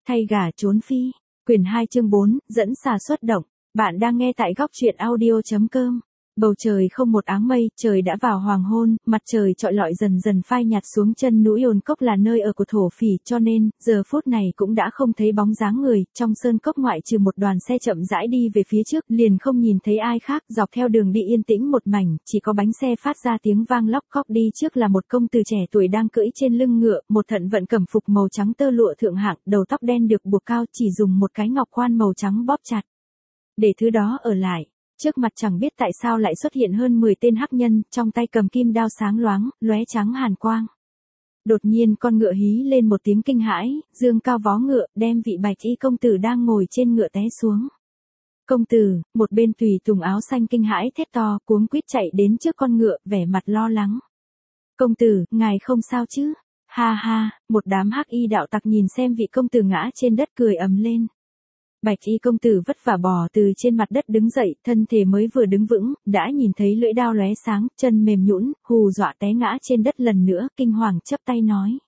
Thay gà trốn phi. Quyển 2 chương 4, dẫn xà xuất động. Bạn đang nghe tại góc truyện audio.com. Bầu trời không một áng mây, trời đã vào hoàng hôn, mặt trời chọi lọi dần dần phai nhạt xuống chân núi Ồn Cốc là nơi ở của thổ phỉ, cho nên, giờ phút này cũng đã không thấy bóng dáng người, trong sơn cốc ngoại trừ một đoàn xe chậm rãi đi về phía trước, liền không nhìn thấy ai khác, dọc theo đường đi yên tĩnh một mảnh, chỉ có bánh xe phát ra tiếng vang lóc cóc, đi trước là một công tử trẻ tuổi đang cưỡi trên lưng ngựa, một thận vận cẩm phục màu trắng tơ lụa thượng hạng, đầu tóc đen được buộc cao, chỉ dùng một cái ngọc quan màu trắng bóp chặt. Để thứ đó ở lại. Trước mặt chẳng biết tại sao lại xuất hiện hơn 10 tên hắc nhân, trong tay cầm kim đao sáng loáng, lóe trắng hàn quang. Đột nhiên con ngựa hí lên một tiếng kinh hãi, dương cao vó ngựa, đem vị bạch y công tử đang ngồi trên ngựa té xuống. Công tử, một bên tùy tùng áo xanh kinh hãi thét to, cuống quýt chạy đến trước con ngựa, vẻ mặt lo lắng. Công tử, ngài không sao chứ? Ha ha, một đám hắc y đạo tặc nhìn xem vị công tử ngã trên đất cười ầm lên. Bạch y công tử vất vả bò từ trên mặt đất đứng dậy, thân thể mới vừa đứng vững, đã nhìn thấy lưỡi đao lóe sáng, chân mềm nhũn, hù dọa té ngã trên đất lần nữa, kinh hoàng chắp tay nói.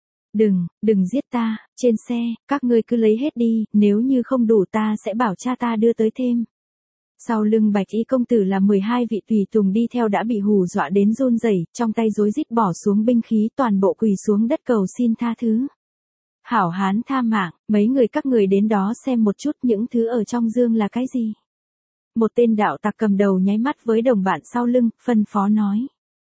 Đừng giết ta, trên xe, các ngươi cứ lấy hết đi, nếu như không đủ ta sẽ bảo cha ta đưa tới thêm. Sau lưng bạch y công tử là 12 vị tùy tùng đi theo đã bị hù dọa đến run rẩy, trong tay rối rít bỏ xuống binh khí, toàn bộ quỳ xuống đất cầu xin tha thứ. Hảo hán tha mạng, mấy người các người đến đó xem một chút những thứ ở trong dương là cái gì. Một tên đạo tặc cầm đầu nháy mắt với đồng bạn sau lưng, phân phó nói.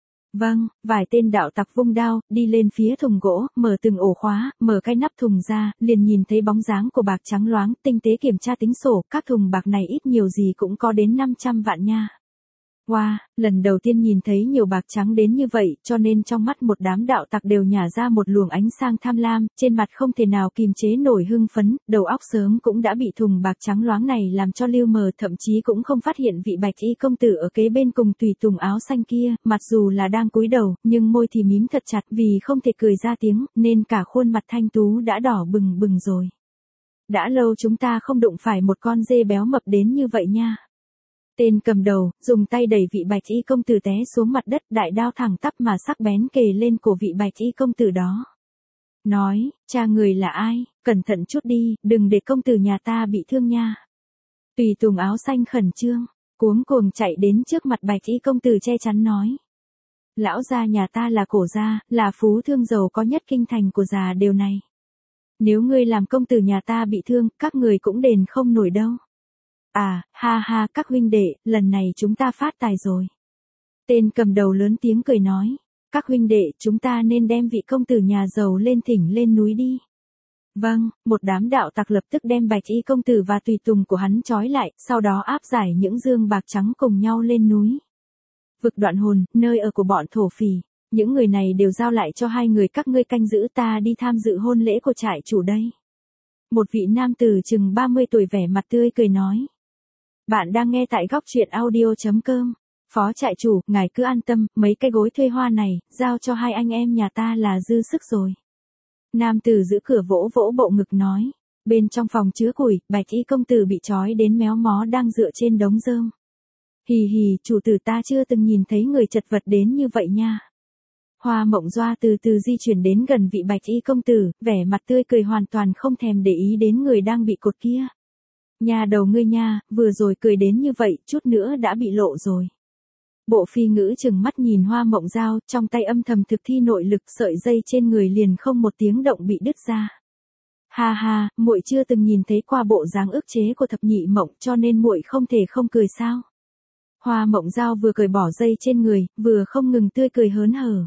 Vâng, vài tên đạo tặc vung đao, đi lên phía thùng gỗ, mở từng ổ khóa, mở cái nắp thùng ra, liền nhìn thấy bóng dáng của bạc trắng loáng, tinh tế kiểm tra tính sổ, các thùng bạc này ít nhiều gì cũng có đến 500 vạn nha. Wow, lần đầu tiên nhìn thấy nhiều bạc trắng đến như vậy, cho nên trong mắt một đám đạo tặc đều nhả ra một luồng ánh sang tham lam, trên mặt không thể nào kìm chế nổi hưng phấn, đầu óc sớm cũng đã bị thùng bạc trắng loáng này làm cho lưu mờ, thậm chí cũng không phát hiện vị bạch y công tử ở kế bên cùng tùy tùng áo xanh kia, mặc dù là đang cúi đầu, nhưng môi thì mím thật chặt vì không thể cười ra tiếng, nên cả khuôn mặt thanh tú đã đỏ bừng bừng rồi. Đã lâu chúng ta không đụng phải một con dê béo mập đến như vậy nha. Tên cầm đầu, dùng tay đẩy vị bạch y công tử té xuống mặt đất, đại đao thẳng tắp mà sắc bén kề lên cổ vị bạch y công tử đó. Nói, cha người là ai, cẩn thận chút đi, đừng để công tử nhà ta bị thương nha. Tùy tùng áo xanh khẩn trương, cuống cuồng chạy đến trước mặt bạch y công tử che chắn nói. Lão gia nhà ta là cổ gia, là phú thương giàu có nhất kinh thành của già đều này. Nếu ngươi làm công tử nhà ta bị thương, các người cũng đền không nổi đâu. À, ha ha, các huynh đệ, lần này chúng ta phát tài rồi. Tên cầm đầu lớn tiếng cười nói, các huynh đệ, chúng ta nên đem vị công tử nhà giàu lên thỉnh lên núi đi. Vâng, một đám đạo tặc lập tức đem bạch y công tử và tùy tùng của hắn trói lại, sau đó áp giải những dương bạc trắng cùng nhau lên núi. Vực Đoạn Hồn, nơi ở của bọn thổ phỉ, những người này đều giao lại cho hai người các ngươi canh giữ, ta đi tham dự hôn lễ của trại chủ đây. Một vị nam tử chừng 30 tuổi vẻ mặt tươi cười nói. Bạn đang nghe tại góc truyện audio.com. Phó trại chủ, ngài cứ an tâm, mấy cái gối thuê hoa này, giao cho hai anh em nhà ta là dư sức rồi. Nam tử giữ cửa vỗ vỗ bộ ngực nói. Bên trong phòng chứa củi, bạch y công tử bị trói đến méo mó đang dựa trên đống rơm. Hì hì, chủ tử ta chưa từng nhìn thấy người chật vật đến như vậy nha. Hoa Mộng Doa từ từ di chuyển đến gần vị bạch y công tử, vẻ mặt tươi cười hoàn toàn không thèm để ý đến người đang bị cột kia. Nhà đầu ngươi nha, vừa rồi cười đến như vậy, chút nữa đã bị lộ rồi. Bộ phi ngữ chừng mắt nhìn Hoa Mộng Dao, trong tay âm thầm thực thi nội lực, sợi dây trên người liền không một tiếng động bị đứt ra. Ha ha, muội chưa từng nhìn thấy qua bộ dáng ức chế của thập nhị mộng, cho nên muội không thể không cười sao? Hoa Mộng Dao vừa cởi bỏ dây trên người, vừa không ngừng tươi cười hớn hở.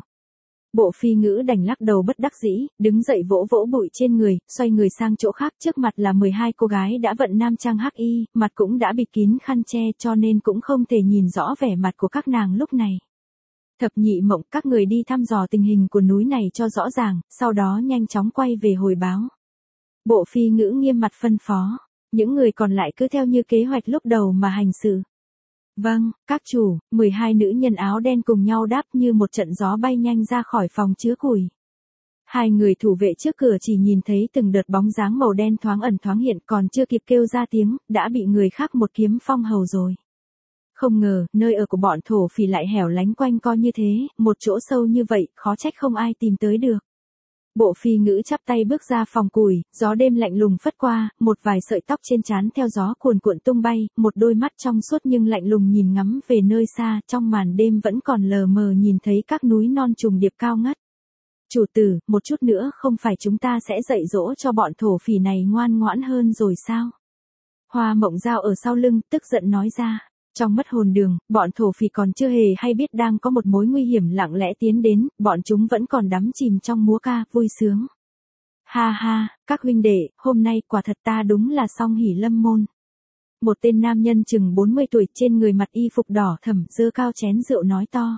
Bộ phi ngữ đành lắc đầu bất đắc dĩ, đứng dậy vỗ vỗ bụi trên người, xoay người sang chỗ khác, trước mặt là 12 cô gái đã vận nam trang hắc y, mặt cũng đã bịt kín khăn che, cho nên cũng không thể nhìn rõ vẻ mặt của các nàng lúc này. Thập nhị mộng, các người đi thăm dò tình hình của núi này cho rõ ràng, sau đó nhanh chóng quay về hồi báo. Bộ phi ngữ nghiêm mặt phân phó, những người còn lại cứ theo như kế hoạch lúc đầu mà hành sự. Vâng, các chủ, 12 nữ nhân áo đen cùng nhau đáp như một trận gió bay nhanh ra khỏi phòng chứa củi. Hai người thủ vệ trước cửa chỉ nhìn thấy từng đợt bóng dáng màu đen thoáng ẩn thoáng hiện, còn chưa kịp kêu ra tiếng, đã bị người khác một kiếm phong hầu rồi. Không ngờ, nơi ở của bọn thổ phỉ lại hẻo lánh quanh co như thế, một chỗ sâu như vậy, khó trách không ai tìm tới được. Bộ phi ngữ chắp tay bước ra phòng củi, gió đêm lạnh lùng phất qua, một vài sợi tóc trên trán theo gió cuồn cuộn tung bay, một đôi mắt trong suốt nhưng lạnh lùng nhìn ngắm về nơi xa, trong màn đêm vẫn còn lờ mờ nhìn thấy các núi non trùng điệp cao ngất. Chủ tử, một chút nữa không phải chúng ta sẽ dạy dỗ cho bọn thổ phỉ này ngoan ngoãn hơn rồi sao? Hoa Mộng Giao ở sau lưng, tức giận nói ra. Trong mất hồn đường, bọn thổ phỉ còn chưa hề hay biết đang có một mối nguy hiểm lặng lẽ tiến đến, bọn chúng vẫn còn đắm chìm trong múa ca, vui sướng. Ha ha, các huynh đệ, hôm nay quả thật ta đúng là song hỷ lâm môn. Một tên nam nhân chừng 40 tuổi trên người mặc y phục đỏ thẫm giơ cao chén rượu nói to.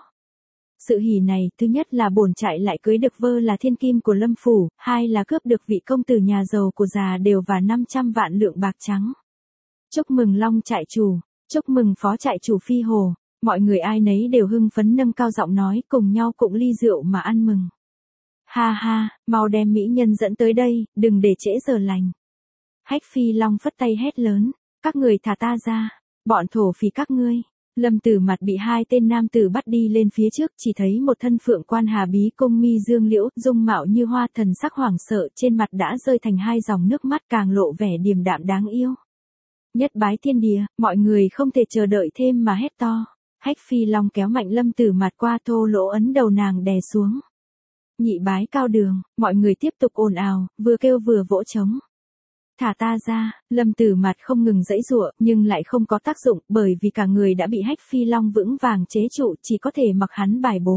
Sự hỉ này, thứ nhất là bổn trại lại cưới được vơ là thiên kim của Lâm phủ, hai là cướp được vị công tử nhà giàu của già đều và 500 vạn lượng bạc trắng. Chúc mừng Long trại chủ, chúc mừng phó trại chủ Phi Hồ, mọi người ai nấy đều hưng phấn nâng cao giọng nói cùng nhau cụng ly rượu mà ăn mừng. Ha ha, mau đem mỹ nhân dẫn tới đây, đừng để trễ giờ lành. Hách Phi Long phất tay hét lớn, các người thả ta ra, bọn thổ phỉ các ngươi. Lâm Tử Mặt bị hai tên nam tử bắt đi lên phía trước, chỉ thấy một thân phượng quan hà bí cung mi dương liễu, dung mạo như hoa, thần sắc hoảng sợ, trên mặt đã rơi thành hai dòng nước mắt, càng lộ vẻ điềm đạm đáng yêu. Nhất bái thiên địa, mọi người không thể chờ đợi thêm mà hét to. Hách Phi Long kéo mạnh Lâm Tử Mặt qua, thô lỗ ấn đầu nàng đè xuống. Nhị bái cao đường, mọi người tiếp tục ồn ào, vừa kêu vừa vỗ trống. Thả ta ra, Lâm Tử Mặt không ngừng giãy giụa, nhưng lại không có tác dụng, bởi vì cả người đã bị Hách Phi Long vững vàng chế trụ, chỉ có thể mặc hắn bài bố.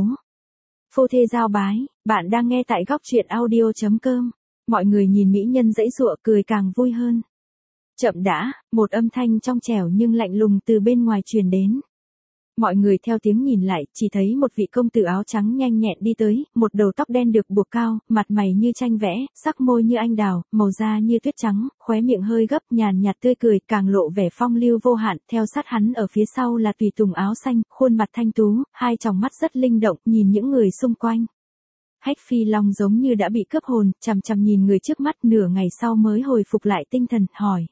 Phô thê giao bái, bạn đang nghe tại góc truyện audio.com. Mọi người nhìn mỹ nhân giãy giụa cười càng vui hơn. Chậm đã, một âm thanh trong trẻo nhưng lạnh lùng từ bên ngoài truyền đến. Mọi người theo tiếng nhìn lại, chỉ thấy một vị công tử áo trắng nhanh nhẹn đi tới, một đầu tóc đen được buộc cao, mặt mày như tranh vẽ, sắc môi như anh đào, màu da như tuyết trắng, khóe miệng hơi gấp, nhàn nhạt tươi cười, càng lộ vẻ phong lưu vô hạn, theo sát hắn ở phía sau là tùy tùng áo xanh, khuôn mặt thanh tú, hai tròng mắt rất linh động, nhìn những người xung quanh. Hách Phi Long giống như đã bị cướp hồn, chằm chằm nhìn người trước mắt, nửa ngày sau mới hồi phục lại tinh thần, hỏi.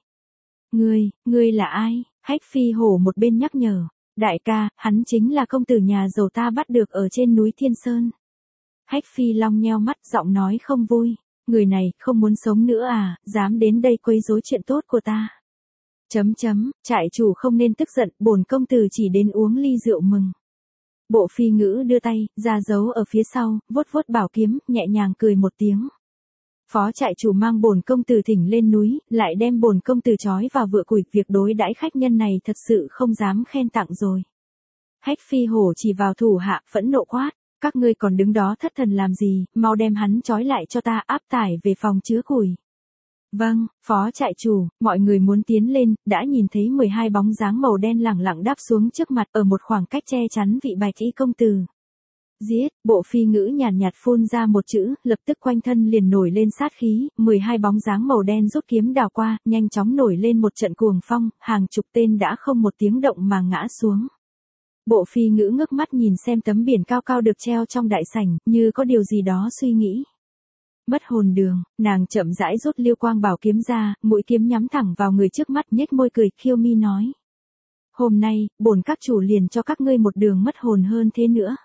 Ngươi là ai? Hách Phi Hổ một bên nhắc nhở. Đại ca, hắn chính là công tử nhà giàu ta bắt được ở trên núi Thiên Sơn. Hách Phi Long nheo mắt, giọng nói không vui. Người này, không muốn sống nữa à, dám đến đây quấy rối chuyện tốt của ta. Trại chủ không nên tức giận, bổn công tử chỉ đến uống ly rượu mừng. Bộ Phi Ngữ đưa tay, ra giấu ở phía sau, vuốt vuốt bảo kiếm, nhẹ nhàng cười một tiếng. Phó trại chủ mang bổn công tử thỉnh lên núi, lại đem bổn công tử trói vào vựa củi, việc đối đãi khách nhân này thật sự không dám khen tặng rồi. Hách Phi Hổ chỉ vào thủ hạ, phẫn nộ quát, các ngươi còn đứng đó thất thần làm gì, mau đem hắn trói lại cho ta, áp tải về phòng chứa củi. Vâng, phó trại chủ, mọi người muốn tiến lên, đã nhìn thấy 12 bóng dáng màu đen lẳng lặng đáp xuống trước mặt ở một khoảng cách che chắn vị bạch y công tử. Giết, Bộ Phi Ngữ nhàn nhạt phun ra một chữ, lập tức quanh thân liền nổi lên sát khí, 12 bóng dáng màu đen rút kiếm đào qua, nhanh chóng nổi lên một trận cuồng phong, hàng chục tên đã không một tiếng động mà ngã xuống. Bộ Phi Ngữ ngước mắt nhìn xem tấm biển cao cao được treo trong đại sảnh, như có điều gì đó suy nghĩ. Mất hồn đường, nàng chậm rãi rút Liêu Quang Bảo kiếm ra, mũi kiếm nhắm thẳng vào người trước mắt, nhếch môi cười, khiêu mi nói. Hôm nay, bổn các chủ liền cho các ngươi một đường mất hồn hơn thế nữa.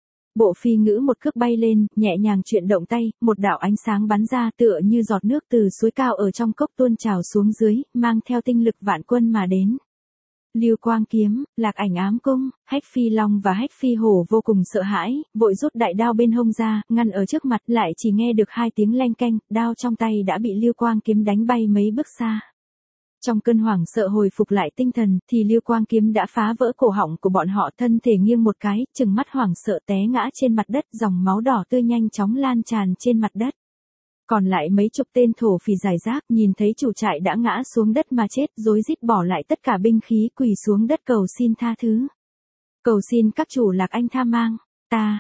Bộ Phi Ngữ một cước bay lên, nhẹ nhàng chuyển động tay, một đạo ánh sáng bắn ra tựa như giọt nước từ suối cao ở trong cốc tuôn trào xuống dưới, mang theo tinh lực vạn quân mà đến. Lưu Quang kiếm, Lạc Ảnh ám cung, Hách Phi Long và Hách Phi Hổ vô cùng sợ hãi, vội rút đại đao bên hông ra, ngăn ở trước mặt, lại chỉ nghe được hai tiếng leng keng, đao trong tay đã bị Lưu Quang kiếm đánh bay mấy bước xa. Trong cơn hoảng sợ hồi phục lại tinh thần, thì Lưu Quang kiếm đã phá vỡ cổ họng của bọn họ, thân thể nghiêng một cái, trừng mắt hoảng sợ té ngã trên mặt đất, dòng máu đỏ tươi nhanh chóng lan tràn trên mặt đất. Còn lại mấy chục tên thổ phỉ giải rác, nhìn thấy chủ trại đã ngã xuống đất mà chết, rối rít bỏ lại tất cả binh khí, quỳ xuống đất cầu xin tha thứ. Cầu xin các chủ Lạc Anh tha mang, ta,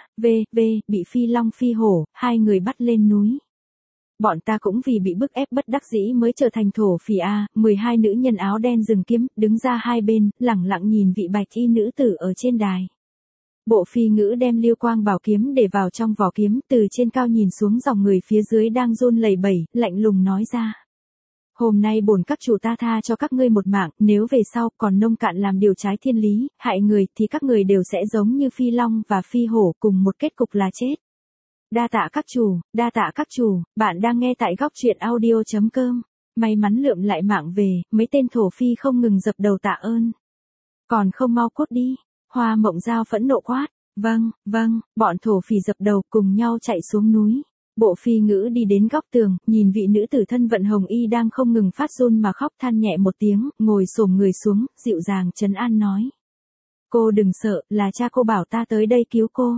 bị Phi Long Phi Hổ, hai người bắt lên núi. Bọn ta cũng vì bị bức ép bất đắc dĩ mới trở thành thổ phỉ a. 12 nữ nhân áo đen dừng kiếm, đứng ra hai bên, lẳng lặng nhìn vị bạch y nữ tử ở trên đài. Bộ Phi Ngữ đem Liêu Quang Bảo kiếm để vào trong vỏ kiếm, từ trên cao nhìn xuống dòng người phía dưới đang run lẩy bẩy, lạnh lùng nói ra. Hôm nay bổn các chủ ta tha cho các ngươi một mạng, nếu về sau còn nông cạn làm điều trái thiên lý, hại người thì các người đều sẽ giống như Phi Long và Phi Hổ, cùng một kết cục là chết. Đa tạ các chủ, bạn đang nghe tại góc truyện audio.com. May mắn lượm lại mạng về, mấy tên thổ phi không ngừng dập đầu tạ ơn. Còn không mau cút đi, Hoa Mộng Giao phẫn nộ quát. Vâng, bọn thổ phỉ dập đầu cùng nhau chạy xuống núi. Bộ phi ngữ đi đến góc tường, nhìn vị nữ tử thân vận hồng y đang không ngừng phát run mà khóc than nhẹ một tiếng, ngồi xổm người xuống, dịu dàng trấn an nói. Cô đừng sợ, là cha cô bảo ta tới đây cứu cô.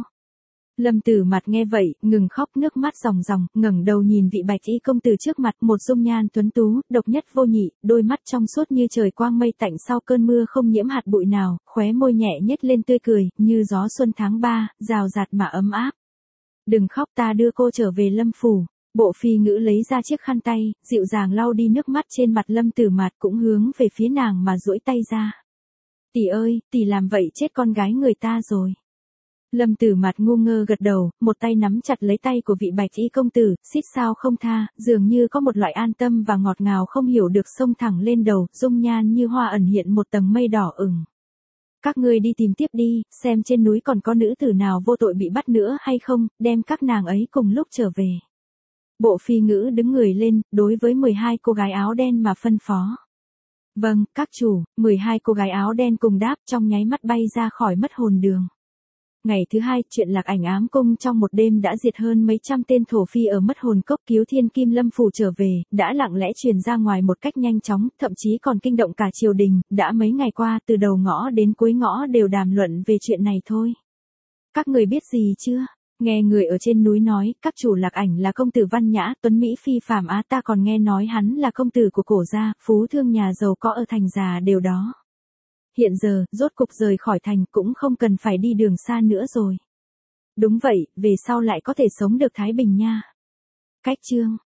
Lâm Tử Mặt nghe vậy, ngừng khóc nước mắt ròng ròng, ngẩng đầu nhìn vị bạch y công tử trước mặt, một dung nhan tuấn tú, độc nhất vô nhị, đôi mắt trong suốt như trời quang mây tạnh sau cơn mưa không nhiễm hạt bụi nào, khóe môi nhẹ nhếch lên tươi cười, như gió xuân tháng 3, rào rạt mà ấm áp. Đừng khóc, ta đưa cô trở về Lâm phủ. Bộ phi ngữ lấy ra chiếc khăn tay, dịu dàng lau đi nước mắt trên mặt Lâm Tử Mặt cũng hướng về phía nàng mà duỗi tay ra. Tỷ ơi, tỷ làm vậy chết con gái người ta rồi. Lâm Tử Mặt ngu ngơ gật đầu, một tay nắm chặt lấy tay của vị bạch y công tử, xít sao không tha, dường như có một loại an tâm và ngọt ngào không hiểu được xông thẳng lên đầu, dung nhan như hoa ẩn hiện một tầng mây đỏ ửng. Các ngươi đi tìm tiếp đi, xem trên núi còn có nữ tử nào vô tội bị bắt nữa hay không, đem các nàng ấy cùng lúc trở về. Bộ phi ngữ đứng người lên, đối với 12 cô gái áo đen mà phân phó. Vâng, các chủ, 12 cô gái áo đen cùng đáp trong nháy mắt bay ra khỏi mất hồn đường. Ngày thứ hai, chuyện Lạc Ảnh ám cung trong một đêm đã diệt hơn mấy trăm tên thổ phi ở mất hồn cốc cứu thiên kim lâm phủ trở về, đã lặng lẽ truyền ra ngoài một cách nhanh chóng, thậm chí còn kinh động cả triều đình, đã mấy ngày qua từ đầu ngõ đến cuối ngõ đều đàm luận về chuyện này thôi. Các người biết gì chưa? Nghe người ở trên núi nói, các chủ Lạc Ảnh là công tử văn nhã, tuấn Mỹ phi phàm á, ta còn nghe nói hắn là công tử của cổ gia, phú thương nhà giàu có ở thành già đều đó. Hiện giờ, rốt cục rời khỏi thành cũng không cần phải đi đường xa nữa rồi. Đúng vậy, về sau lại có thể sống được thái bình nha. Cách chương